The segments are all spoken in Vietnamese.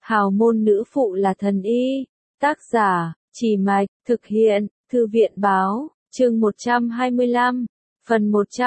Hào môn nữ phụ là thần y. Tác giả, Chỉ Mạch, thực hiện, Thư viện Báo, chương 125, phần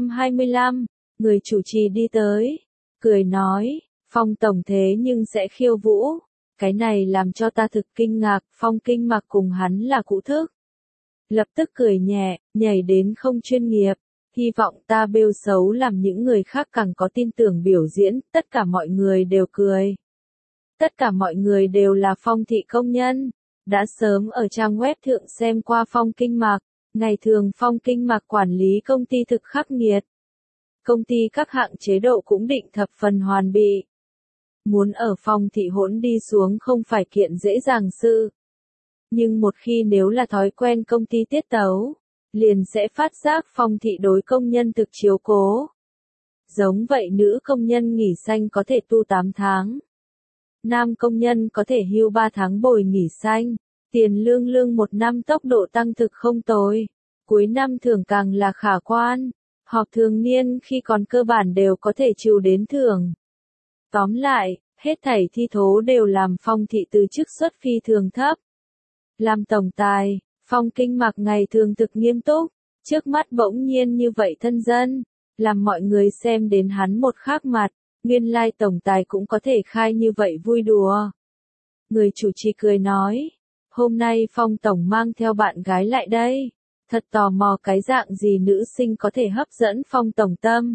125, người chủ trì đi tới, cười nói, Phong tổng thế nhưng sẽ khiêu vũ, cái này làm cho ta thực kinh ngạc, Phong Kinh Mặc cùng hắn là cụ thức. Lập tức cười nhẹ, nhảy đến không chuyên nghiệp, hy vọng ta bêu xấu làm những người khác càng có tin tưởng biểu diễn, tất cả mọi người đều cười. Tất cả mọi người đều là Phong thị công nhân, đã sớm ở trang web thượng xem qua Phong Kinh Mặc, ngày thường Phong Kinh Mặc quản lý công ty thực khắc nghiệt. Công ty các hạng chế độ cũng định thập phần hoàn bị. Muốn ở Phong thị hỗn đi xuống không phải kiện dễ dàng sự. Nhưng một khi nếu là thói quen công ty tiết tấu, liền sẽ phát giác Phong thị đối công nhân thực chiếu cố. Giống vậy nữ công nhân nghỉ xanh có thể tu 8 tháng. Nam công nhân có thể hưu 3 tháng bồi nghỉ xanh, tiền lương 1 năm tốc độ tăng thực không tồi, cuối năm thưởng càng là khả quan, họp thường niên khi còn cơ bản đều có thể chịu đến thưởng. Tóm lại, hết thảy thi thố đều làm Phong thị từ chức suất phi thường thấp. Làm tổng tài, Phong Kinh Mặc ngày thường thực nghiêm túc, trước mắt bỗng nhiên như vậy thân dân, làm mọi người xem đến hắn một khác mặt. Nguyên lai tổng tài cũng có thể khai như vậy vui đùa. Người chủ trì cười nói, hôm nay Phong tổng mang theo bạn gái lại đây, thật tò mò cái dạng gì nữ sinh có thể hấp dẫn Phong tổng tâm.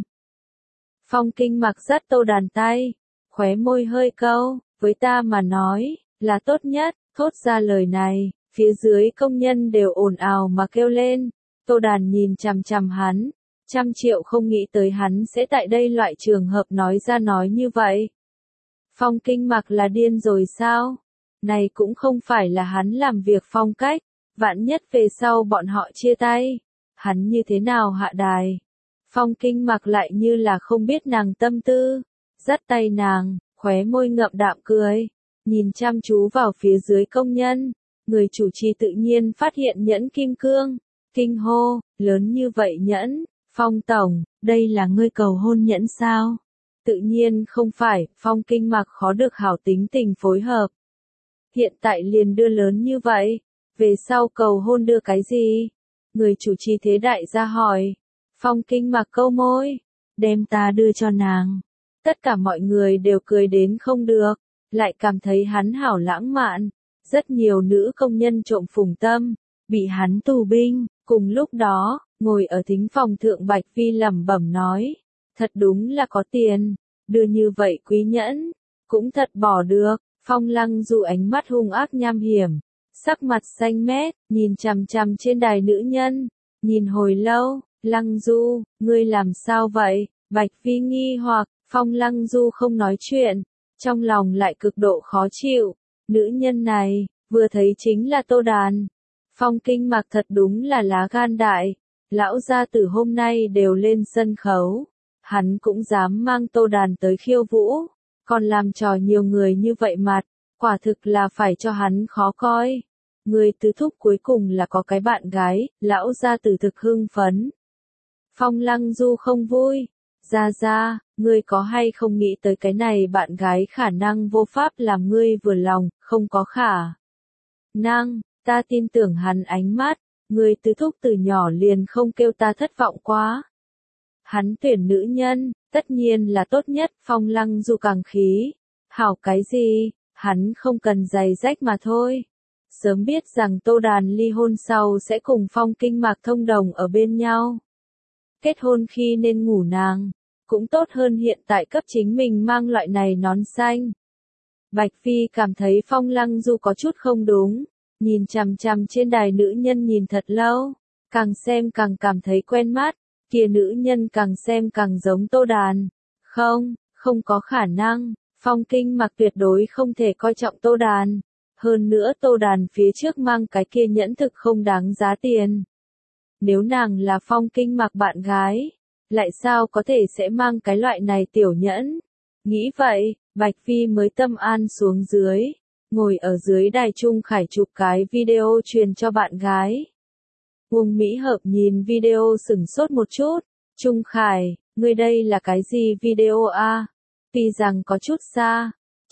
Phong Kinh Mặc dắt Tô Đàn tay, khóe môi hơi câu, với ta mà nói, là tốt nhất, thốt ra lời này, phía dưới công nhân đều ồn ào mà kêu lên, Tô Đàn nhìn chằm chằm hắn. 100 triệu không nghĩ tới hắn sẽ tại đây loại trường hợp nói ra nói như vậy. Phong Kinh Mặc là điên rồi sao? Này cũng không phải là hắn làm việc phong cách, vạn nhất về sau bọn họ chia tay. Hắn như thế nào hạ đài? Phong Kinh Mặc lại như là không biết nàng tâm tư, dắt tay nàng, khóe môi ngậm đạm cười, nhìn chăm chú vào phía dưới công nhân, người chủ trì tự nhiên phát hiện nhẫn kim cương, kinh hô, lớn như vậy nhẫn. Phong tổng, đây là ngươi cầu hôn nhẫn sao? Tự nhiên không phải, Phong Kinh Mặc khó được hảo tính tình phối hợp. Hiện tại liền đưa lớn như vậy, về sau cầu hôn đưa cái gì? Người chủ trì thế đại gia hỏi. Phong Kinh Mặc câu môi, đem ta đưa cho nàng. Tất cả mọi người đều cười đến không được, lại cảm thấy hắn hảo lãng mạn. Rất nhiều nữ công nhân trộm phùng tâm, bị hắn tù binh, cùng lúc đó. Ngồi ở thính phòng thượng Bạch Phi lẩm bẩm nói, thật đúng là có tiền, đưa như vậy quý nhẫn, cũng thật bỏ được. Phong Lăng Du ánh mắt hung ác nham hiểm, sắc mặt xanh mét, nhìn chằm chằm trên đài nữ nhân, nhìn hồi lâu, Lăng Du, ngươi làm sao vậy? Bạch Phi nghi hoặc, Phong Lăng Du không nói chuyện, trong lòng lại cực độ khó chịu, nữ nhân này, vừa thấy chính là Tô Đàn. Phong Kinh Mặc thật đúng là lá gan đại. Lão gia tử hôm nay đều lên sân khấu, hắn cũng dám mang Tô Đàn tới khiêu vũ, còn làm trò nhiều người như vậy mặt, quả thực là phải cho hắn khó coi. Người tứ thúc cuối cùng là có cái bạn gái, lão gia tử thực hưng phấn. Phong Lăng Du không vui, ra, ngươi có hay không nghĩ tới cái này bạn gái khả năng vô pháp làm ngươi vừa lòng, không có khả năng, ta tin tưởng hắn ánh mắt. Người tứ thúc từ nhỏ liền không kêu ta thất vọng quá. Hắn tuyển nữ nhân, tất nhiên là tốt nhất, Phong Lăng Du càng khí. Hảo cái gì, hắn không cần giày rách mà thôi. Sớm biết rằng Tô Đàn ly hôn sau sẽ cùng Phong Kinh Mặc thông đồng ở bên nhau. Kết hôn khi nên ngủ nàng, cũng tốt hơn hiện tại cấp chính mình mang loại này nón xanh. Bạch Phi cảm thấy Phong Lăng Du có chút không đúng. Nhìn chằm chằm trên đài nữ nhân nhìn thật lâu, càng xem càng cảm thấy quen mắt, kia nữ nhân càng xem càng giống Tô Đàn. Không có khả năng, Phong Kinh Mặc tuyệt đối không thể coi trọng Tô Đàn. Hơn nữa Tô Đàn phía trước mang cái kia nhẫn thực không đáng giá tiền. Nếu nàng là Phong Kinh Mặc bạn gái, lại sao có thể sẽ mang cái loại này tiểu nhẫn? Nghĩ vậy, Bạch Phi mới tâm an xuống dưới. Ngồi ở dưới đài Trung Khải chụp cái video truyền cho bạn gái. Uông Mỹ Hợp nhìn video sửng sốt một chút. Trung Khải, ngươi đây là cái gì video a? Tuy rằng có chút xa.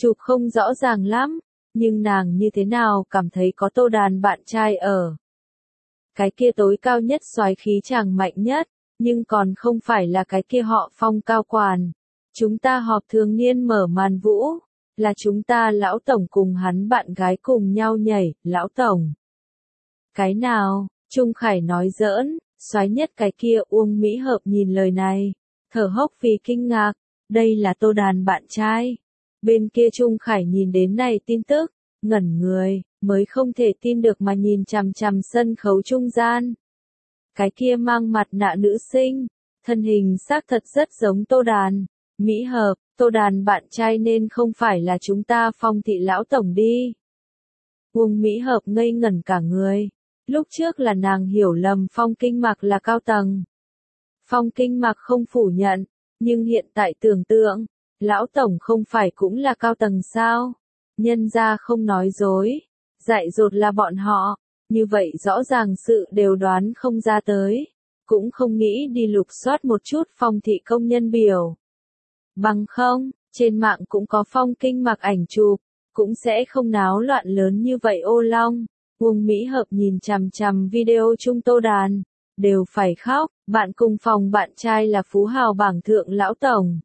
chụp không rõ ràng lắm, nhưng nàng như thế nào cảm thấy có Tô Đàn bạn trai ở. Cái kia tối cao nhất soái khí chàng mạnh nhất, nhưng còn không phải là cái kia họ Phong cao quản. Chúng ta họp thường niên mở màn vũ, là chúng ta lão tổng cùng hắn bạn gái cùng nhau nhảy, lão tổng. Cái nào, Trung Khải nói giỡn, soái nhất cái kia. Uông Mỹ Hợp nhìn lời này, thở hốc vì kinh ngạc, đây là Tô Đàn bạn trai. Bên kia Trung Khải nhìn đến này tin tức, ngẩn người, mới không thể tin được mà nhìn chằm chằm sân khấu trung gian. Cái kia mang mặt nạ nữ sinh, thân hình xác thật rất giống Tô Đàn. Mỹ Hợp, Tô Đàn bạn trai nên không phải là chúng ta Phong thị lão tổng đi. Uông Mỹ Hợp ngây ngẩn cả người. Lúc trước là nàng hiểu lầm Phong Kinh Mặc là cao tầng. Phong Kinh Mặc không phủ nhận, nhưng hiện tại tưởng tượng, lão tổng không phải cũng là cao tầng sao? Nhân ra không nói dối, dại dột là bọn họ, như vậy rõ ràng sự đều đoán không ra tới, cũng không nghĩ đi lục soát một chút Phong thị công nhân biểu. Bằng không, trên mạng cũng có Phong Kinh Mặc ảnh chụp, cũng sẽ không náo loạn lớn như vậy ô long. Uông Mỹ Hợp nhìn chằm chằm video chung Tô Đàn, đều phải khóc, bạn cùng phòng bạn trai là phú hào bảng thượng lão tổng.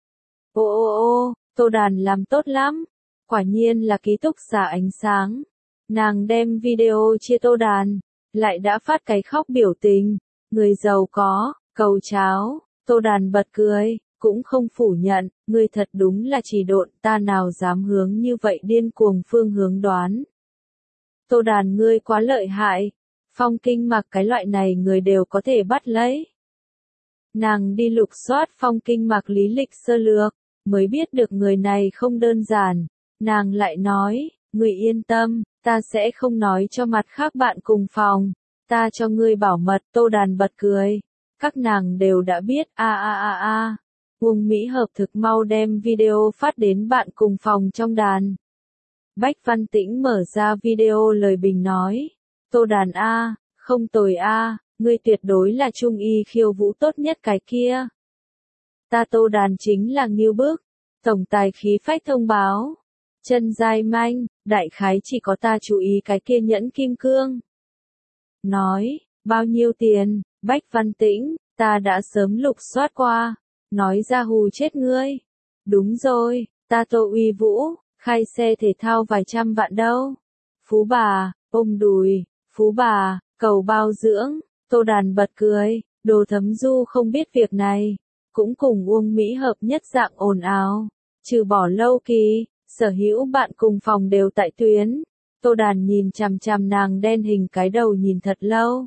Ô, Tô Đàn làm tốt lắm, quả nhiên là ký túc xá ánh sáng. Nàng đem video chia Tô Đàn, lại đã phát cái khóc biểu tình, người giàu có, cầu cháo. Tô Đàn bật cười, cũng không phủ nhận, ngươi thật đúng là chỉ độn, ta nào dám hướng như vậy điên cuồng phương hướng đoán. Tô Đàn ngươi quá lợi hại, Phong Kinh Mặc cái loại này người đều có thể bắt lấy. Nàng đi lục soát Phong Kinh Mặc lý lịch sơ lược, mới biết được người này không đơn giản. Nàng lại nói, ngươi yên tâm, ta sẽ không nói cho mặt khác bạn cùng phòng, ta cho ngươi bảo mật. Tô Đàn bật cười, các nàng đều đã biết. Uông Mỹ Hợp thực mau đem video phát đến bạn cùng phòng trong đàn. Bách Văn Tĩnh mở ra video lời bình nói, Tô Đàn không tồi ngươi tuyệt đối là trung y khiêu vũ tốt nhất cái kia. Ta Tô Đàn chính là nghiêu bức, tổng tài khí phách thông báo, chân dai manh, đại khái chỉ có ta chú ý cái kia nhẫn kim cương. Nói, bao nhiêu tiền? Bách Văn Tĩnh, ta đã sớm lục soát qua, nói ra hù chết ngươi. Đúng rồi, ta Tô Uy Vũ, khai xe thể thao vài trăm vạn đâu. Phú bà, ôm đùi, phú bà, cầu bao dưỡng. Tô Đàn bật cười, Đồ Thấm Du không biết việc này, cũng cùng Uông Mỹ Hợp nhất dạng ồn ào. Trừ bỏ Lâu Kỳ, sở hữu bạn cùng phòng đều tại tuyến. Tô Đàn nhìn chằm chằm nàng đen hình cái đầu nhìn thật lâu.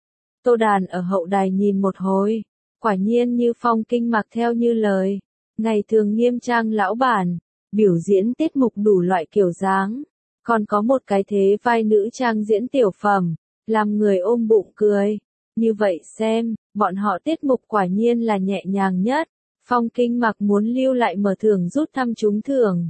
Tô Đàn ở hậu đài nhìn một hồi, quả nhiên như Phong Kinh Mặc theo như lời, ngày thường nghiêm trang lão bản, biểu diễn tiết mục đủ loại kiểu dáng, còn có một cái thế vai nữ trang diễn tiểu phẩm, làm người ôm bụng cười. Như vậy xem, bọn họ tiết mục quả nhiên là nhẹ nhàng nhất. Phong Kinh Mặc muốn lưu lại mở thưởng rút thăm trúng thưởng.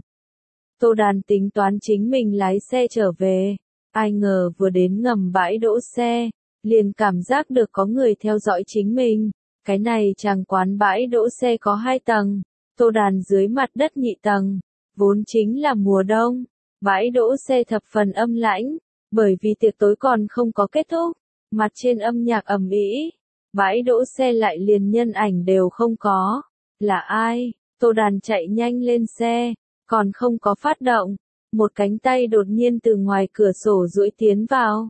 Tô Đàn tính toán chính mình lái xe trở về, ai ngờ vừa đến ngầm bãi đỗ xe, liền cảm giác được có người theo dõi chính mình. Cái này chàng quán bãi đỗ xe có 2 tầng, Tô Đàn dưới mặt đất nhị tầng, vốn chính là mùa đông, bãi đỗ xe thập phần âm lãnh, bởi vì tiệc tối còn không có kết thúc, mặt trên âm nhạc ầm ĩ, bãi đỗ xe lại liền nhân ảnh đều không có. Là ai? Tô Đàn chạy nhanh lên xe, còn không có phát động, một cánh tay đột nhiên từ ngoài cửa sổ duỗi tiến vào.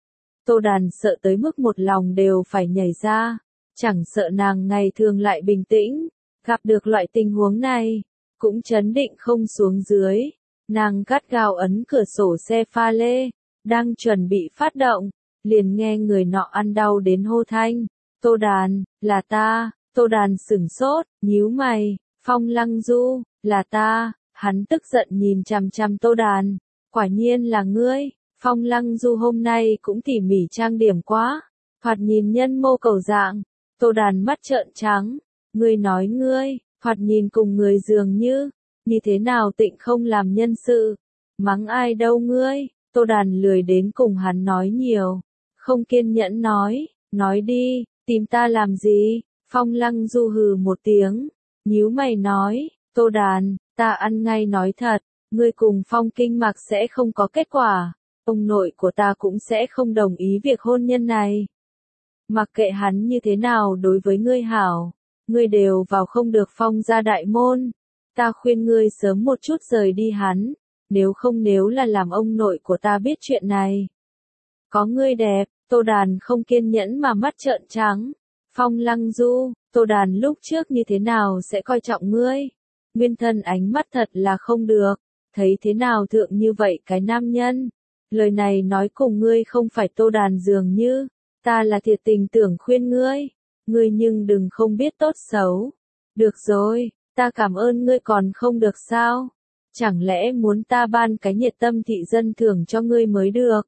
Tô Đàn sợ tới mức một lòng đều phải nhảy ra, chẳng sợ nàng ngày thường lại bình tĩnh, gặp được loại tình huống này, cũng chấn định không xuống dưới. Nàng gắt gao ấn cửa sổ xe pha lê, đang chuẩn bị phát động, liền nghe người nọ ăn đau đến hô thanh, Tô Đàn, là ta. Tô Đàn sửng sốt, nhíu mày, Phong Lăng Du, là ta. Hắn tức giận nhìn chằm chằm Tô Đàn, quả nhiên là ngươi. Phong Lăng Du hôm nay cũng tỉ mỉ trang điểm quá, thoạt nhìn nhân mô cầu dạng. Tô Đàn mắt trợn trắng, ngươi nói ngươi, thoạt nhìn cùng người dường như thế nào tịnh không làm nhân sự, mắng ai đâu ngươi. Tô Đàn lười đến cùng hắn nói nhiều, không kiên nhẫn nói đi, tìm ta làm gì? Phong Lăng Du hừ một tiếng, nhíu mày nói, Tô Đàn, ta ăn ngay nói thật, ngươi cùng Phong Kinh Mạc sẽ không có kết quả, ông nội của ta cũng sẽ không đồng ý việc hôn nhân này. Mặc kệ hắn như thế nào đối với ngươi hảo, ngươi đều vào không được Phong gia đại môn. Ta khuyên ngươi sớm một chút rời đi hắn, nếu là làm ông nội của ta biết chuyện này. Có ngươi đẹp, Tô Đàn không kiên nhẫn mà mắt trợn trắng. Phong Lăng Du, Tô Đàn lúc trước như thế nào sẽ coi trọng ngươi? Nguyên thân ánh mắt thật là không được, thấy thế nào thượng như vậy cái nam nhân. Lời này nói cùng ngươi không phải Tô Đàn dường như, ta là thiệt tình tưởng khuyên ngươi nhưng đừng không biết tốt xấu. Được rồi, ta cảm ơn ngươi còn không được sao? Chẳng lẽ muốn ta ban cái nhiệt tâm thị dân thưởng cho ngươi mới được?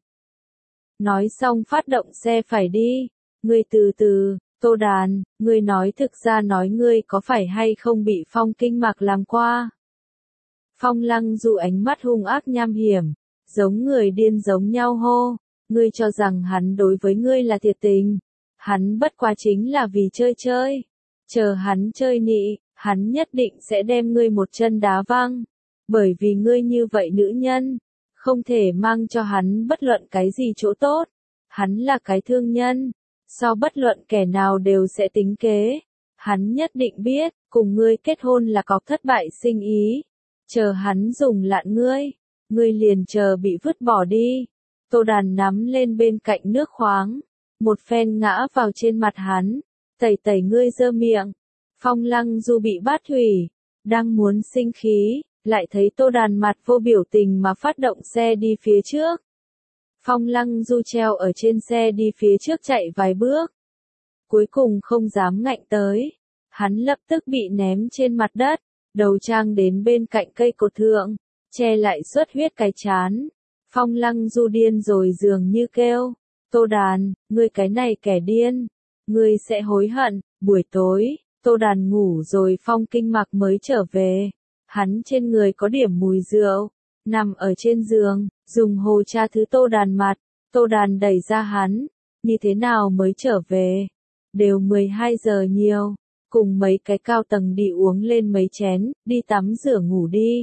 Nói xong phát động xe phải đi, ngươi từ từ. Tô Đàn, ngươi nói thực ra nói ngươi có phải hay không bị Phong Kinh Mạc làm qua? Phong Lăng Du ánh mắt hung ác nham hiểm, giống người điên giống nhau hô, ngươi cho rằng hắn đối với ngươi là thiệt tình, hắn bất quá chính là vì chơi chơi, chờ hắn chơi nị, hắn nhất định sẽ đem ngươi một chân đá văng, bởi vì ngươi như vậy nữ nhân, không thể mang cho hắn bất luận cái gì chỗ tốt, hắn là cái thương nhân. So bất luận kẻ nào đều sẽ tính kế. Hắn nhất định biết, cùng ngươi kết hôn là cọc thất bại sinh ý. Chờ hắn dùng lạn ngươi liền chờ bị vứt bỏ đi. Tô Đàn nắm lên bên cạnh nước khoáng, một phen ngã vào trên mặt hắn, tẩy ngươi dơ miệng. Phong Lăng Du bị bát hủy, đang muốn sinh khí, lại thấy Tô Đàn mặt vô biểu tình mà phát động xe đi phía trước. Phong Lăng Du treo ở trên xe đi phía trước chạy vài bước. Cuối cùng không dám ngạnh tới. Hắn lập tức bị ném trên mặt đất, đầu trang đến bên cạnh cây cột thượng, che lại xuất huyết cái chán. Phong Lăng Du điên rồi dường như kêu. Tô Đàn, ngươi cái này kẻ điên. Ngươi sẽ hối hận. Buổi tối, Tô Đàn ngủ rồi Phong Kinh Mạc mới trở về. Hắn trên người có điểm mùi rượu. Nằm ở trên giường, dùng hồ tra thứ Tô Đàn mặt, Tô Đàn đẩy ra hắn, như thế nào mới trở về, đều 12 giờ nhiều, cùng mấy cái cao tầng đi uống lên mấy chén, đi tắm rửa ngủ đi.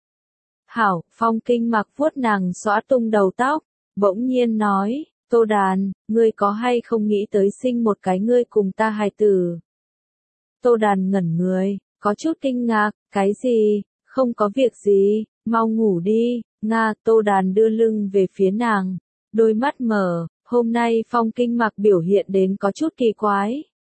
Hảo, Phong Kinh Mạc vuốt nàng xõa tung đầu tóc, bỗng nhiên nói, Tô Đàn, ngươi có hay không nghĩ tới sinh một cái ngươi cùng ta hài tử? Tô Đàn ngẩn người, có chút kinh ngạc, cái gì, không có việc gì. Mau ngủ đi, Nga. Tô Đàn đưa lưng về phía nàng, đôi mắt mở, hôm nay Phong Kinh Mạc biểu hiện đến có chút kỳ quái.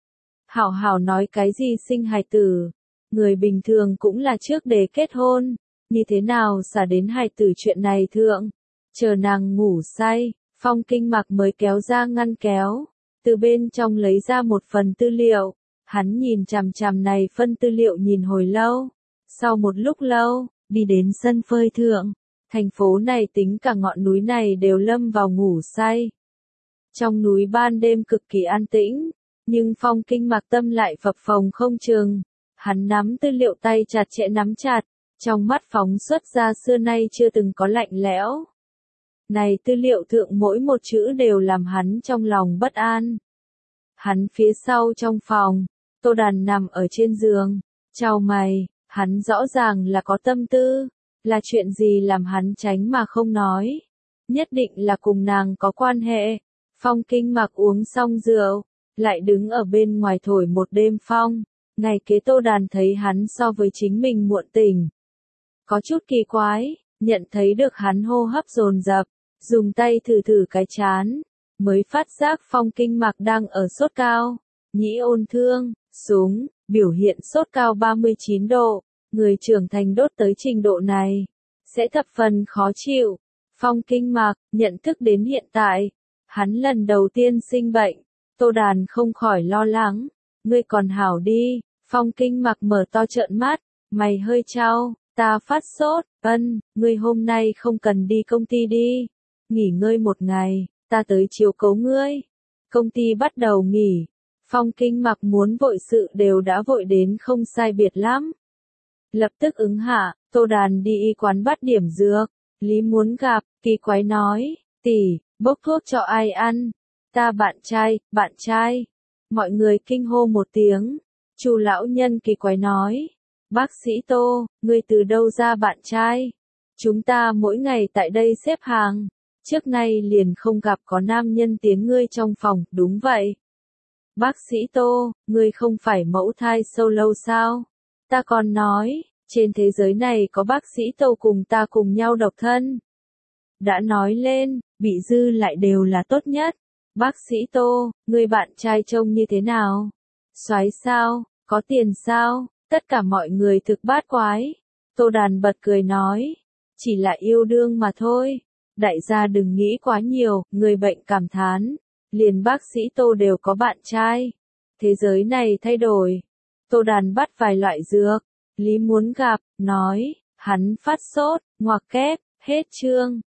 Hảo hảo nói cái gì sinh hài tử, người bình thường cũng là trước để kết hôn, như thế nào xả đến hài tử chuyện này thượng. Chờ nàng ngủ say, Phong Kinh Mạc mới kéo ra ngăn kéo, từ bên trong lấy ra một phần tư liệu, hắn nhìn chằm chằm này phân tư liệu nhìn hồi lâu, sau một lúc lâu, đi đến sân phơi thượng, thành phố này tính cả ngọn núi này đều lâm vào ngủ say. Trong núi ban đêm cực kỳ an tĩnh, nhưng Phong Kinh Mạc tâm lại phập phồng không chừng. Hắn nắm tư liệu tay chặt chẽ nắm chặt, trong mắt phóng xuất ra xưa nay chưa từng có lạnh lẽo. Này tư liệu thượng mỗi một chữ đều làm hắn trong lòng bất an. Hắn phía sau trong phòng, Tô Đàn nằm ở trên giường, chau mày. Hắn rõ ràng là có tâm tư, là chuyện gì làm hắn tránh mà không nói. Nhất định là cùng nàng có quan hệ. Phong Kinh Mạc uống xong rượu, lại đứng ở bên ngoài thổi một đêm phong. Ngày kế Tô Đàn thấy hắn so với chính mình muộn tỉnh. Có chút kỳ quái, nhận thấy được hắn hô hấp dồn dập, dùng tay thử thử cái chán, mới phát giác Phong Kinh Mạc đang ở sốt cao. Nhĩ ôn thương, súng, biểu hiện sốt cao 39 độ, người trưởng thành đốt tới trình độ này, sẽ thập phần khó chịu. Phong Kinh Mạc, nhận thức đến hiện tại, hắn lần đầu tiên sinh bệnh, Tô Đàn không khỏi lo lắng, ngươi còn hảo đi. Phong Kinh Mạc mở to trợn mắt, mày hơi chau, ta phát sốt, ngươi hôm nay không cần đi công ty đi, nghỉ ngơi một ngày, ta tới chiếu cố ngươi. Công ty bắt đầu nghỉ. Phong Kinh Mạc muốn vội sự đều đã vội đến không sai biệt lắm. Lập tức ứng hạ, Tô Đàn đi y quán bắt điểm dược, Lý muốn gặp, kỳ quái nói, tỷ, bốc thuốc cho ai ăn? Ta bạn trai. Mọi người kinh hô một tiếng. Chu lão nhân kỳ quái nói, bác sĩ Tô, ngươi từ đâu ra bạn trai? Chúng ta mỗi ngày tại đây xếp hàng. Trước nay liền không gặp có nam nhân tiếng ngươi trong phòng, đúng vậy. Bác sĩ Tô, ngươi không phải mẫu thai sâu lâu sao? Ta còn nói, trên thế giới này có bác sĩ Tô cùng ta cùng nhau độc thân. Đã nói lên, bị dư lại đều là tốt nhất. Bác sĩ Tô, người bạn trai trông như thế nào? Soái sao? Có tiền sao? Tất cả mọi người thực bát quái. Tô Đàn bật cười nói, chỉ là yêu đương mà thôi. Đại gia đừng nghĩ quá nhiều, người bệnh cảm thán. Liền bác sĩ Tô đều có bạn trai. Thế giới này thay đổi. Tô Đàn bắt vài loại dược. Lý muốn gặp, nói, hắn phát sốt, ngoặc kép, hết chương.